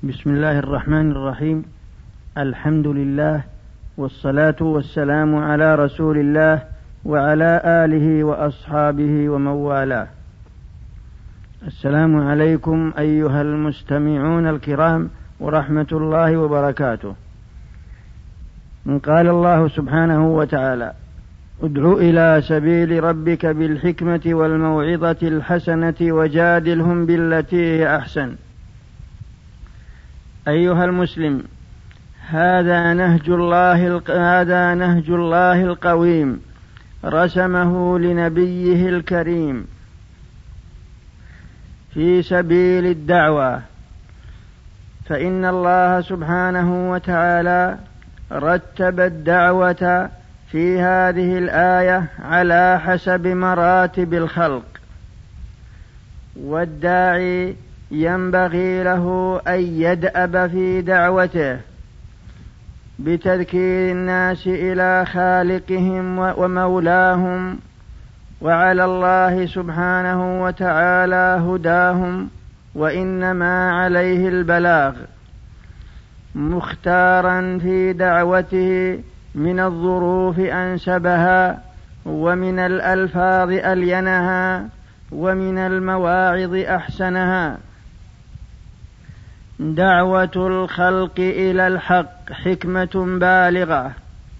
بسم الله الرحمن الرحيم. الحمد لله والصلاة والسلام على رسول الله وعلى آله وأصحابه ومن والاه. السلام عليكم أيها المستمعون الكرام ورحمة الله وبركاته. قال الله سبحانه وتعالى: ادع إلى سبيل ربك بالحكمة والموعظة الحسنة وجادلهم بالتي هي أحسن. أيها المسلم، هذا نهج الله القويم رسمه لنبيه الكريم في سبيل الدعوة، فإن الله سبحانه وتعالى رتب الدعوة في هذه الآية على حسب مراتب الخلق، والداعي ينبغي له أن يدأب في دعوته بتذكير الناس إلى خالقهم ومولاهم، وعلى الله سبحانه وتعالى هداهم، وإنما عليه البلاغ، مختارا في دعوته من الظروف أنسبها، ومن الألفاظ ألينها، ومن المواعظ أحسنها. دعوة الخلق إلى الحق حكمة بالغة،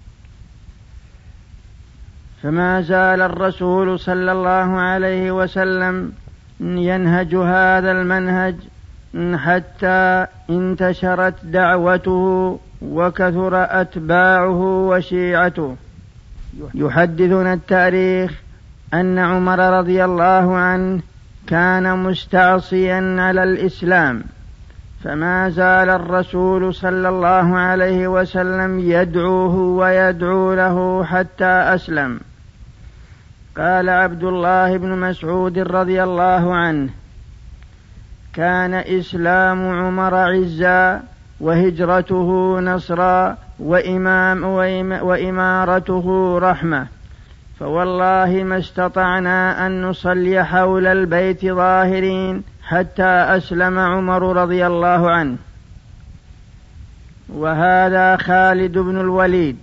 فما زال الرسول صلى الله عليه وسلم ينهج هذا المنهج حتى انتشرت دعوته وكثر أتباعه وشيعته. يحدثنا التاريخ أن عمر رضي الله عنه كان مستعصيا على الإسلام، فما زال الرسول صلى الله عليه وسلم يدعوه ويدعو له حتى أسلم. قال عبد الله بن مسعود رضي الله عنه: كان إسلام عمر عزا، وهجرته نصرا، وإمارته رحمة، فوالله ما استطعنا أن نصلي حول البيت ظاهرين حتى أسلم عمر رضي الله عنه. وهذا خالد بن الوليد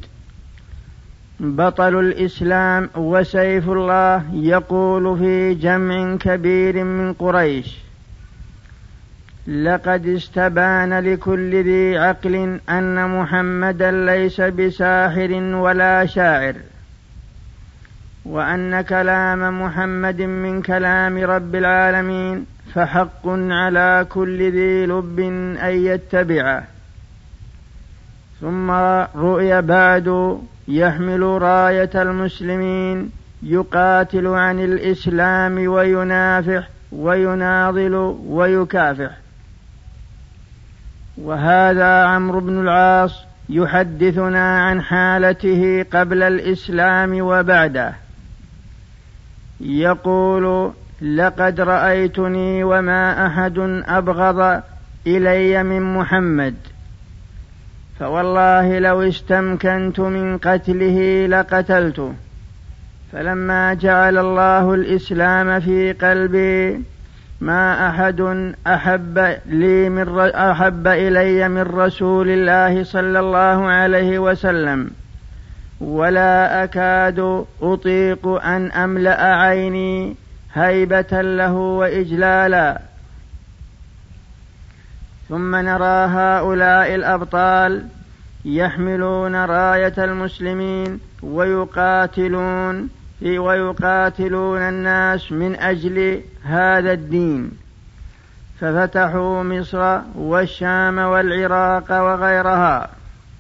بطل الإسلام وسيف الله يقول في جمع كبير من قريش: لقد استبان لكل ذي عقل أن محمدا ليس بساحر ولا شاعر، وأن كلام محمد من كلام رب العالمين، فحق على كل ذي لب أن يتبعه. ثم رؤي بعد يحمل راية المسلمين يقاتل عن الإسلام وينافح ويناضل ويكافح. وهذا عمرو بن العاص يحدثنا عن حالته قبل الإسلام وبعده، يقول: لقد رأيتني وما أحد أبغض إلي من محمد، فوالله لو استمكنت من قتله لقتلته، فلما جعل الله الإسلام في قلبي ما أحد أحب إلي من رسول الله صلى الله عليه وسلم، ولا أكاد أطيق أن أملأ عيني هيبة له وإجلالا. ثم نرى هؤلاء الأبطال يحملون راية المسلمين ويقاتلون الناس من أجل هذا الدين، ففتحوا مصر والشام والعراق وغيرها،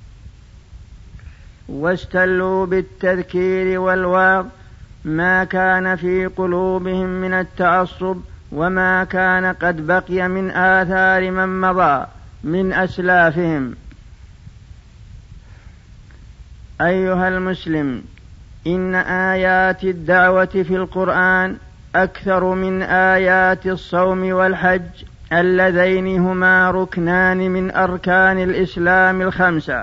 واستلوا بالتذكير والوعظ ما كان في قلوبهم من التعصب، وما كان قد بقي من آثار من مضى من أسلافهم. أيها المسلم، إن آيات الدعوة في القرآن أكثر من آيات الصوم والحج اللذين هما ركنان من أركان الإسلام الخمسة.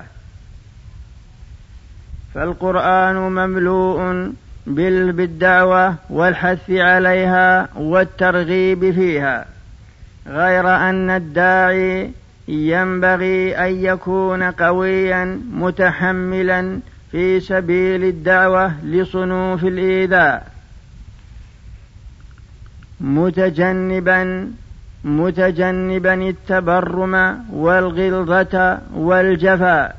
فالقرآن مملوء بالدعوة والحث عليها والترغيب فيها، غير أن الداعي ينبغي أن يكون قويا متحملا في سبيل الدعوة لصنوف الإيذاء، متجنبا التبرم والغلظة والجفاء.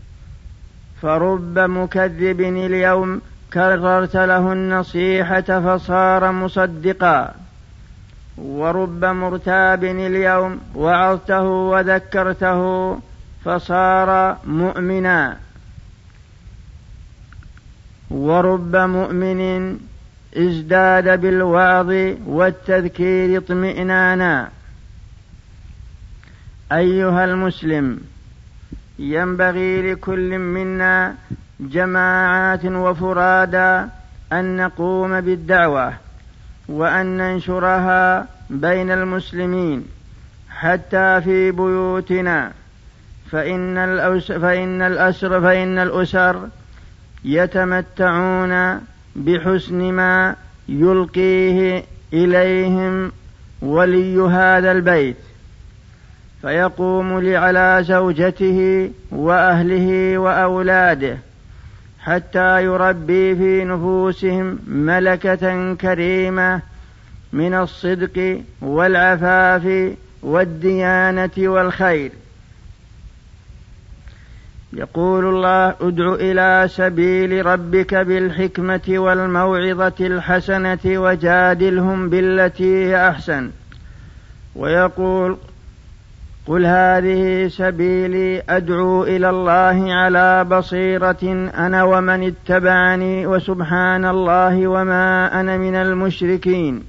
فرب مكذب اليوم كررت له النصيحة فصار مصدقا، ورب مرتاب اليوم وعظته وذكرته فصار مؤمنا، ورب مؤمن ازداد بالوعظ والتذكير اطمئنانا. أيها المسلم، ينبغي لكل منا جماعات وفرادا أن نقوم بالدعوة وأن ننشرها بين المسلمين حتى في بيوتنا، فإن الأسر يتمتعون بحسن ما يلقيه إليهم ولي هذا البيت، فيقوم على زوجته وأهله وأولاده حتى يربي في نفوسهم ملكة كريمة من الصدق والعفاف والديانة والخير. يقول الله: ادع إلى سبيل ربك بالحكمة والموعظة الحسنة وجادلهم بالتي هي أحسن. ويقول: قل هذه سبيلي أدعو إلى الله على بصيرة أنا ومن اتبعني وسبحان الله وما أنا من المشركين.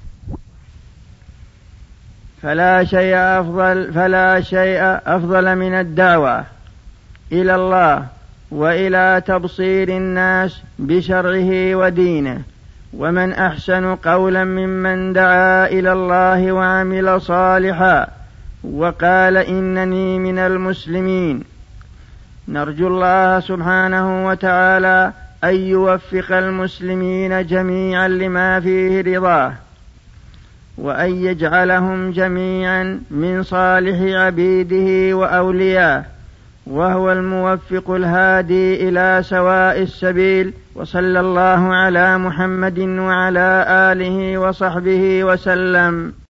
فلا شيء أفضل من الدعوة إلى الله وإلى تبصير الناس بشرعه ودينه، ومن أحسن قولا ممن دعا إلى الله وعمل صالحا وقال إنني من المسلمين. نرجو الله سبحانه وتعالى أن يوفق المسلمين جميعا لما فيه رضاه، وأن يجعلهم جميعا من صالح عبيده وأولياه، وهو الموفق الهادي إلى سواء السبيل. وصلى الله على محمد وعلى آله وصحبه وسلم.